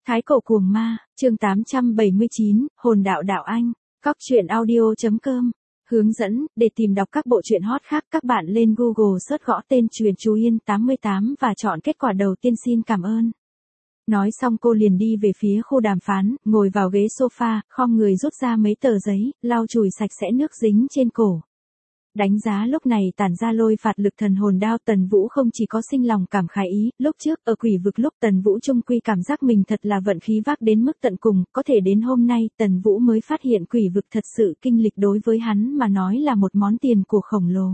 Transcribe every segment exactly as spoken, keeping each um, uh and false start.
Thái cổ cuồng ma, chương tám trăm bảy mươi chín, hồn đạo đạo anh, cóc truyện audio chấm com. Hướng dẫn, để tìm đọc các bộ truyện hot khác các bạn lên Google search gõ tên Truyện Chú Yên tám mươi tám và chọn kết quả đầu tiên xin cảm ơn. Nói xong cô liền đi về phía khu đàm phán, ngồi vào ghế sofa, khom người rút ra mấy tờ giấy, lau chùi sạch sẽ nước dính trên cổ. Đánh giá lúc này tản ra lôi phạt lực thần hồn đao, Tần Vũ không chỉ có sinh lòng cảm khái ý, lúc trước ở quỷ vực lúc Tần Vũ trung quy cảm giác mình thật là vận khí vác đến mức tận cùng, có thể đến hôm nay Tần Vũ mới phát hiện quỷ vực thật sự kinh lịch đối với hắn mà nói là một món tiền của khổng lồ.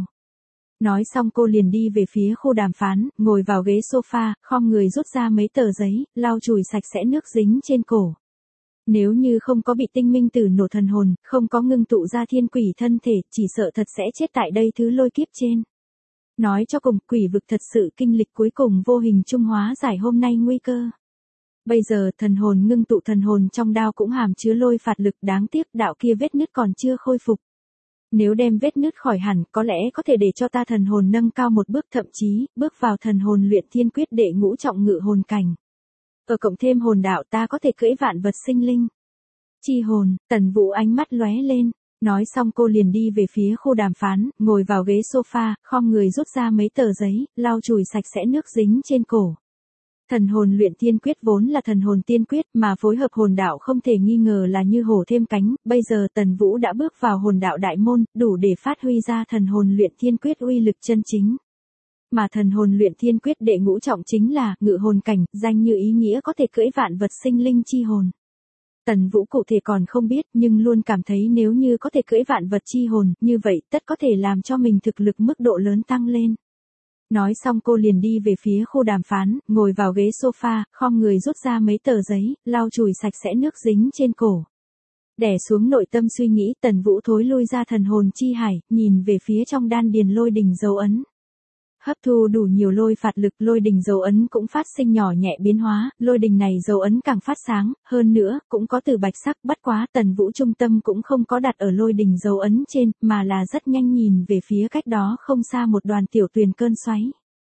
Nói xong cô liền đi về phía khu đàm phán, ngồi vào ghế sofa, khom người rút ra mấy tờ giấy, lau chùi sạch sẽ nước dính trên cổ. Nếu như không có bị tinh minh tử nổ thần hồn, không có ngưng tụ ra thiên quỷ thân thể, chỉ sợ thật sẽ chết tại đây thứ lôi kiếp trên. Nói cho cùng, quỷ vực thật sự kinh lịch cuối cùng vô hình trung hóa giải hôm nay nguy cơ. Bây giờ thần hồn ngưng tụ thần hồn trong đao cũng hàm chứa lôi phạt lực, đáng tiếc đạo kia vết nứt còn chưa khôi phục. Nếu đem vết nứt khỏi hẳn, có lẽ có thể để cho ta thần hồn nâng cao một bước, thậm chí, bước vào thần hồn luyện thiên quyết đệ ngũ trọng ngự hồn cảnh. Ở cộng thêm hồn đạo ta có thể cưỡi vạn vật sinh linh. Chi hồn, Tần Vũ ánh mắt lóe lên. Nói xong cô liền đi về phía khu đàm phán, ngồi vào ghế sofa, khom người rút ra mấy tờ giấy, lau chùi sạch sẽ nước dính trên cổ. Thần hồn luyện thiên quyết vốn là thần hồn tiên quyết mà phối hợp hồn đạo không thể nghi ngờ là như hổ thêm cánh, bây giờ Tần Vũ đã bước vào hồn đạo đại môn, đủ để phát huy ra thần hồn luyện thiên quyết uy lực chân chính. Mà thần hồn luyện thiên quyết đệ ngũ trọng chính là ngự hồn cảnh, danh như ý nghĩa có thể cưỡi vạn vật sinh linh chi hồn. Tần Vũ cụ thể còn không biết nhưng luôn cảm thấy nếu như có thể cưỡi vạn vật chi hồn, như vậy tất có thể làm cho mình thực lực mức độ lớn tăng lên. Nói xong cô liền đi về phía khu đàm phán, ngồi vào ghế sofa, khom người rút ra mấy tờ giấy, lau chùi sạch sẽ nước dính trên cổ. Đè xuống nội tâm suy nghĩ, Tần Vũ thối lui ra thần hồn chi hải, nhìn về phía trong đan điền lôi đỉnh dấu ấn. Hấp thu đủ nhiều lôi phạt lực, lôi đình dấu ấn cũng phát sinh nhỏ nhẹ biến hóa, lôi đình này dấu ấn càng phát sáng, hơn nữa, cũng có từ bạch sắc, bất quá Tần Vũ trung tâm cũng không có đặt ở lôi đình dấu ấn trên, mà là rất nhanh nhìn về phía cách đó không xa một đoàn tiểu tuyền cơn xoáy.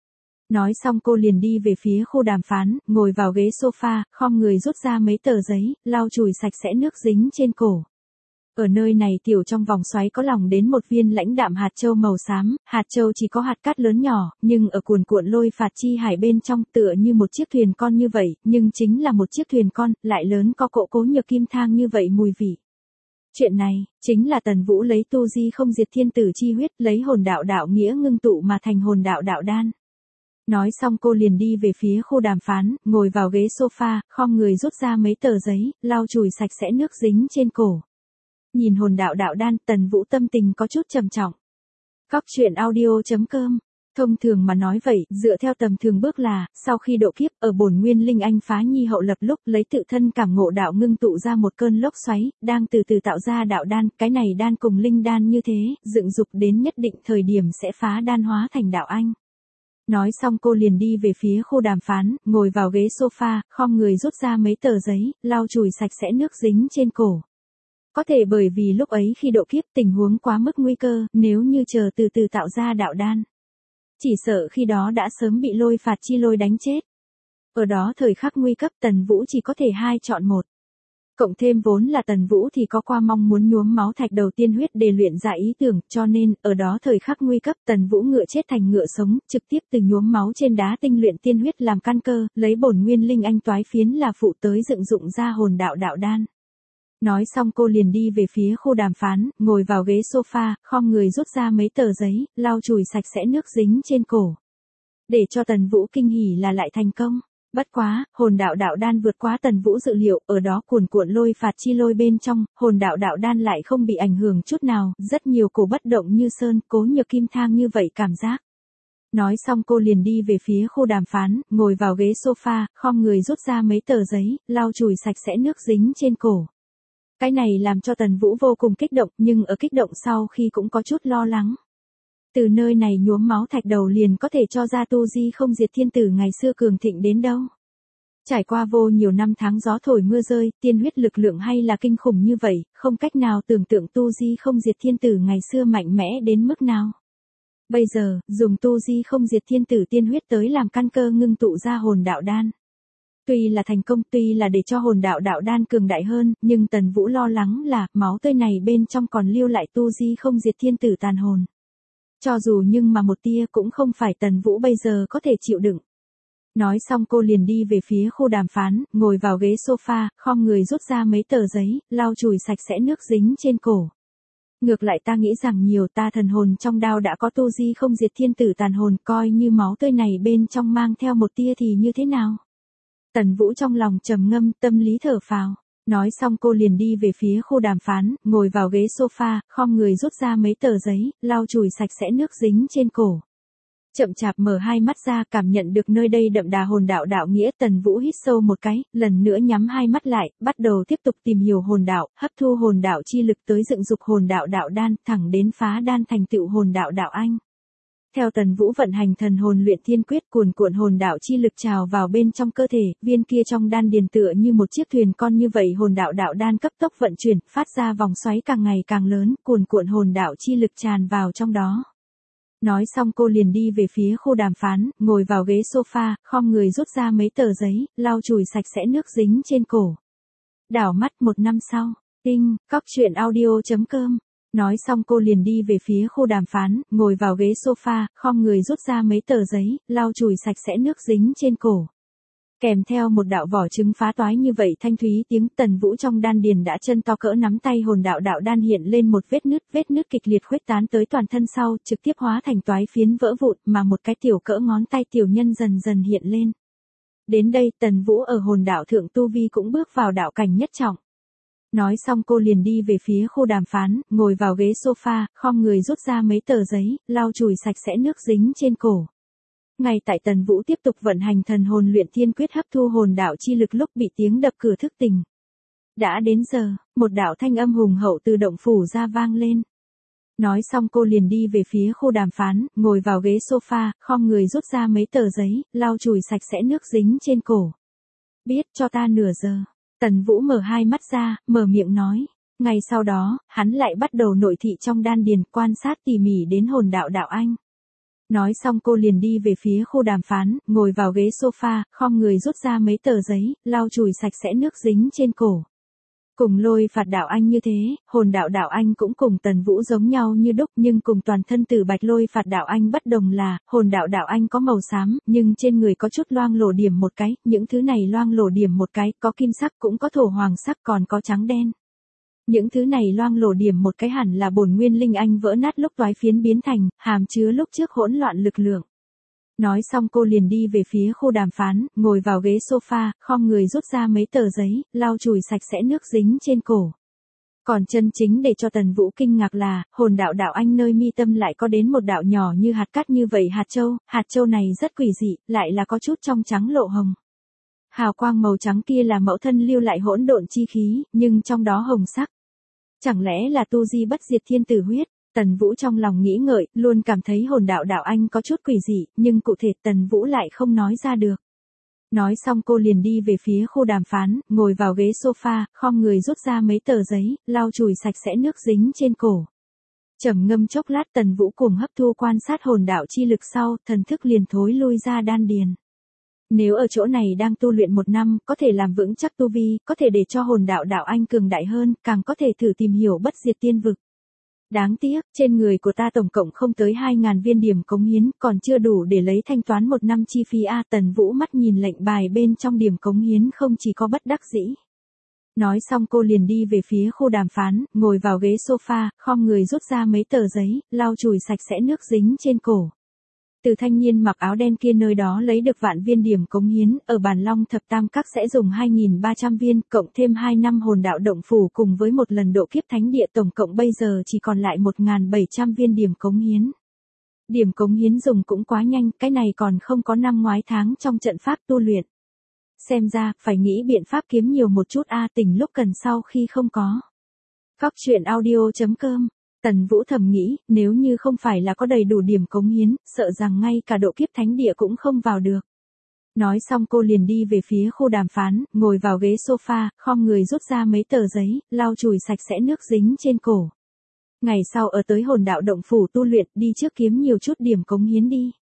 Nói xong cô liền đi về phía khu đàm phán, ngồi vào ghế sofa, khom người rút ra mấy tờ giấy, lau chùi sạch sẽ nước dính trên cổ. Ở nơi này tiểu trong vòng xoáy có lỏng đến một viên lãnh đạm hạt châu màu xám, hạt châu chỉ có hạt cát lớn nhỏ, nhưng ở cuồn cuộn lôi phạt chi hải bên trong tựa như một chiếc thuyền con như vậy, nhưng chính là một chiếc thuyền con, lại lớn có cỗ cố nhược kim thang như vậy mùi vị. Chuyện này, chính là Tần Vũ lấy tu di không diệt thiên tử chi huyết, lấy hồn đạo đạo nghĩa ngưng tụ mà thành hồn đạo đạo đan. Nói xong cô liền đi về phía khu đàm phán, ngồi vào ghế sofa, khom người rút ra mấy tờ giấy, lau chùi sạch sẽ nước dính trên cổ. Nhìn hồn đạo đạo đan, Tần Vũ tâm tình có chút trầm trọng. Cóc truyện audio chấm com. Thông thường mà nói vậy, dựa theo tầm thường bước là, sau khi độ kiếp, ở bổn nguyên linh anh phá nhi hậu lập lúc lấy tự thân cảm ngộ đạo ngưng tụ ra một cơn lốc xoáy, đang từ từ tạo ra đạo đan, cái này đan cùng linh đan như thế, dựng dục đến nhất định thời điểm sẽ phá đan hóa thành đạo anh. Nói xong cô liền đi về phía khu đàm phán, ngồi vào ghế sofa, khom người rút ra mấy tờ giấy, lau chùi sạch sẽ nước dính trên cổ. Có thể bởi vì lúc ấy khi độ kiếp tình huống quá mức nguy cơ, nếu như chờ từ từ tạo ra đạo đan. Chỉ sợ khi đó đã sớm bị lôi phạt chi lôi đánh chết. Ở đó thời khắc nguy cấp Tần Vũ chỉ có thể hai chọn một. Cộng thêm vốn là Tần Vũ thì có qua mong muốn nhuốm máu thạch đầu tiên huyết để luyện ra ý tưởng, cho nên, ở đó thời khắc nguy cấp Tần Vũ ngựa chết thành ngựa sống, trực tiếp từ nhuốm máu trên đá tinh luyện tiên huyết làm căn cơ, lấy bổn nguyên linh anh toái phiến là phụ tới dựng dụng ra hồn đạo đạo đan. Nói xong cô liền đi về phía khu đàm phán, ngồi vào ghế sofa, khom người rút ra mấy tờ giấy, lau chùi sạch sẽ nước dính trên cổ. Để cho Tần Vũ kinh hỉ là lại thành công. Bất quá, hồn đạo đạo đan vượt quá Tần Vũ dự liệu, ở đó cuồn cuộn lôi phạt chi lôi bên trong, hồn đạo đạo đan lại không bị ảnh hưởng chút nào, rất nhiều cổ bất động như sơn, cố nhược kim thang như vậy cảm giác. Nói xong cô liền đi về phía khu đàm phán, ngồi vào ghế sofa, khom người rút ra mấy tờ giấy, lau chùi sạch sẽ nước dính trên cổ. Cái này làm cho Tần Vũ vô cùng kích động, nhưng ở kích động sau khi cũng có chút lo lắng. Từ nơi này nhuốm máu thạch đầu liền có thể cho ra tu di không diệt thiên tử ngày xưa cường thịnh đến đâu. Trải qua vô nhiều năm tháng gió thổi mưa rơi, tiên huyết lực lượng hay là kinh khủng như vậy, không cách nào tưởng tượng tu di không diệt thiên tử ngày xưa mạnh mẽ đến mức nào. Bây giờ, dùng tu di không diệt thiên tử tiên huyết tới làm căn cơ ngưng tụ ra hồn đạo đan. Tuy là thành công, tuy là để cho hồn đạo đạo đan cường đại hơn, nhưng Tần Vũ lo lắng là, máu tươi này bên trong còn lưu lại tu di không diệt thiên tử tàn hồn. Cho dù nhưng mà một tia cũng không phải Tần Vũ bây giờ có thể chịu đựng. Nói xong cô liền đi về phía khu đàm phán, ngồi vào ghế sofa, khom người rút ra mấy tờ giấy, lau chùi sạch sẽ nước dính trên cổ. Ngược lại ta nghĩ rằng nhiều ta thần hồn trong đao đã có tu di không diệt thiên tử tàn hồn, coi như máu tươi này bên trong mang theo một tia thì như thế nào? Tần Vũ trong lòng trầm ngâm, tâm lý thở phào. Nói xong cô liền đi về phía khu đàm phán, ngồi vào ghế sofa, khom người rút ra mấy tờ giấy, lau chùi sạch sẽ nước dính trên cổ. Chậm chạp mở hai mắt ra, cảm nhận được nơi đây đậm đà hồn đạo đạo nghĩa. Tần Vũ hít sâu một cái, lần nữa nhắm hai mắt lại, bắt đầu tiếp tục tìm hiểu hồn đạo, hấp thu hồn đạo chi lực tới dựng dục hồn đạo đạo đan, thẳng đến phá đan thành tựu hồn đạo đạo anh. Theo Tần Vũ vận hành thần hồn luyện thiên quyết, cuồn cuộn hồn đạo chi lực trào vào bên trong cơ thể, viên kia trong đan điền tựa như một chiếc thuyền con như vậy, hồn đạo đạo đan cấp tốc vận chuyển, phát ra vòng xoáy càng ngày càng lớn, cuồn cuộn hồn đạo chi lực tràn vào trong đó. Nói xong cô liền đi về phía khu đàm phán, ngồi vào ghế sofa, khom người rút ra mấy tờ giấy, lau chùi sạch sẽ nước dính trên cổ. Đảo mắt một năm sau, tinh, cóc truyện audio.com. Nói xong cô liền đi về phía khu đàm phán, ngồi vào ghế sofa, khom người rút ra mấy tờ giấy, lau chùi sạch sẽ nước dính trên cổ. Kèm theo một đạo vỏ trứng phá toái như vậy thanh thúy tiếng, Tần Vũ trong đan điền đã chân to cỡ nắm tay hồn đạo đạo đan hiện lên một vết nứt, vết nứt kịch liệt khuếch tán tới toàn thân sau, trực tiếp hóa thành toái phiến vỡ vụn, mà một cái tiểu cỡ ngón tay tiểu nhân dần dần hiện lên. Đến đây Tần Vũ ở hồn đạo thượng tu vi cũng bước vào đạo cảnh nhất trọng. Nói xong cô liền đi về phía khu đàm phán, ngồi vào ghế sofa, khom người rút ra mấy tờ giấy, lau chùi sạch sẽ nước dính trên cổ. Ngay tại Tần Vũ tiếp tục vận hành thần hồn luyện thiên quyết hấp thu hồn đạo chi lực lúc bị tiếng đập cửa thức tỉnh. Đã đến giờ, một đạo thanh âm hùng hậu từ động phủ ra vang lên. Nói xong cô liền đi về phía khu đàm phán, ngồi vào ghế sofa, khom người rút ra mấy tờ giấy, lau chùi sạch sẽ nước dính trên cổ. Biết cho ta nửa giờ. Tần Vũ mở hai mắt ra, mở miệng nói. Ngay sau đó, hắn lại bắt đầu nội thị trong đan điền, quan sát tỉ mỉ đến hồn đạo đạo anh. Nói xong cô liền đi về phía khu đàm phán, ngồi vào ghế sofa, khom người rút ra mấy tờ giấy, lau chùi sạch sẽ nước dính trên cổ. Cùng Lôi Phạt đạo anh như thế, hồn đạo đạo anh cũng cùng Tần Vũ giống nhau như đúc, nhưng cùng toàn thân Tử Bạch Lôi Phạt đạo anh bất đồng là, hồn đạo đạo anh có màu xám, nhưng trên người có chút loang lổ điểm một cái, những thứ này loang lổ điểm một cái, có kim sắc cũng có thổ hoàng sắc còn có trắng đen. Những thứ này loang lổ điểm một cái hẳn là bổn nguyên linh anh vỡ nát lúc toái phiến biến thành, hàm chứa lúc trước hỗn loạn lực lượng. Nói xong cô liền đi về phía khu đàm phán, ngồi vào ghế sofa, khom người rút ra mấy tờ giấy, lau chùi sạch sẽ nước dính trên cổ. Còn chân chính để cho Tần Vũ kinh ngạc là, hồn đạo đạo anh nơi mi tâm lại có đến một đạo nhỏ như hạt cát như vậy hạt châu, hạt châu này rất quỷ dị, lại là có chút trong trắng lộ hồng. Hào quang màu trắng kia là mẫu thân lưu lại hỗn độn chi khí, nhưng trong đó hồng sắc. Chẳng lẽ là tu di bất diệt thiên tử huyết? Tần Vũ trong lòng nghĩ ngợi, luôn cảm thấy hồn đạo đạo anh có chút quỷ dị, nhưng cụ thể Tần Vũ lại không nói ra được. Nói xong cô liền đi về phía khu đàm phán, ngồi vào ghế sofa, khom người rút ra mấy tờ giấy, lau chùi sạch sẽ nước dính trên cổ. Trầm ngâm chốc lát Tần Vũ cùng hấp thu quan sát hồn đạo chi lực sau, thần thức liền thối lui ra đan điền. Nếu ở chỗ này đang tu luyện một năm, có thể làm vững chắc tu vi, có thể để cho hồn đạo đạo anh cường đại hơn, càng có thể thử tìm hiểu bất diệt tiên vực. Đáng tiếc, trên người của ta tổng cộng không tới hai nghìn viên điểm cống hiến, còn chưa đủ để lấy thanh toán một năm chi phí a. Tần Vũ mắt nhìn lệnh bài bên trong điểm cống hiến không chỉ có bất đắc dĩ. Nói xong cô liền đi về phía khu đàm phán, ngồi vào ghế sofa, khom người rút ra mấy tờ giấy, lau chùi sạch sẽ nước dính trên cổ. Từ thanh niên mặc áo đen kia nơi đó lấy được vạn viên điểm cống hiến, ở bản Long Thập Tam Các sẽ dùng hai nghìn ba trăm viên, cộng thêm hai năm hồn đạo động phủ cùng với một lần độ kiếp thánh địa, tổng cộng bây giờ chỉ còn lại một nghìn bảy trăm viên điểm cống hiến. Điểm cống hiến dùng cũng quá nhanh, cái này còn không có năm ngoái tháng trong trận pháp tu luyện. Xem ra, phải nghĩ biện pháp kiếm nhiều một chút a, tỉnh lúc cần sau khi không có. Cóc truyện audio.com. Tần Vũ thầm nghĩ, nếu như không phải là có đầy đủ điểm cống hiến, sợ rằng ngay cả độ kiếp thánh địa cũng không vào được. Nói xong cô liền đi về phía khu đàm phán, ngồi vào ghế sofa, khom người rút ra mấy tờ giấy, lau chùi sạch sẽ nước dính trên cổ. Ngày sau ở tới hồn đạo động phủ tu luyện, đi trước kiếm nhiều chút điểm cống hiến đi.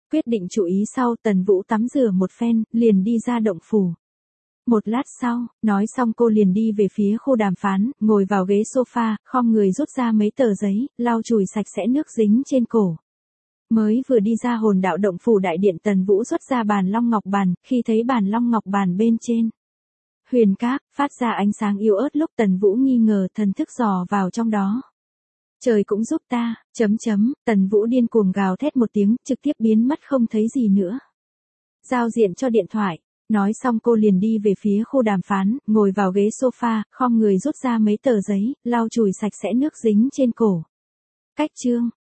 Quyết định chú ý sau, Tần Vũ tắm rửa một phen, liền đi ra động phủ. Một lát sau, nói xong cô liền đi về phía khu đàm phán, ngồi vào ghế sofa, khom người rút ra mấy tờ giấy, lau chùi sạch sẽ nước dính trên cổ. Mới vừa đi ra hồn đạo động phủ đại điện, Tần Vũ xuất ra bàn long ngọc bàn, khi thấy bàn long ngọc bàn bên trên huyền các, phát ra ánh sáng yếu ớt, lúc Tần Vũ nghi ngờ, thần thức dò vào trong đó. Trời cũng giúp ta, chấm chấm, Tần Vũ điên cuồng gào thét một tiếng, trực tiếp biến mất không thấy gì nữa. Giao diện cho điện thoại. Nói xong cô liền đi về phía khu đàm phán, ngồi vào ghế sofa, khom người rút ra mấy tờ giấy, lau chùi sạch sẽ nước dính trên cổ. Cách chương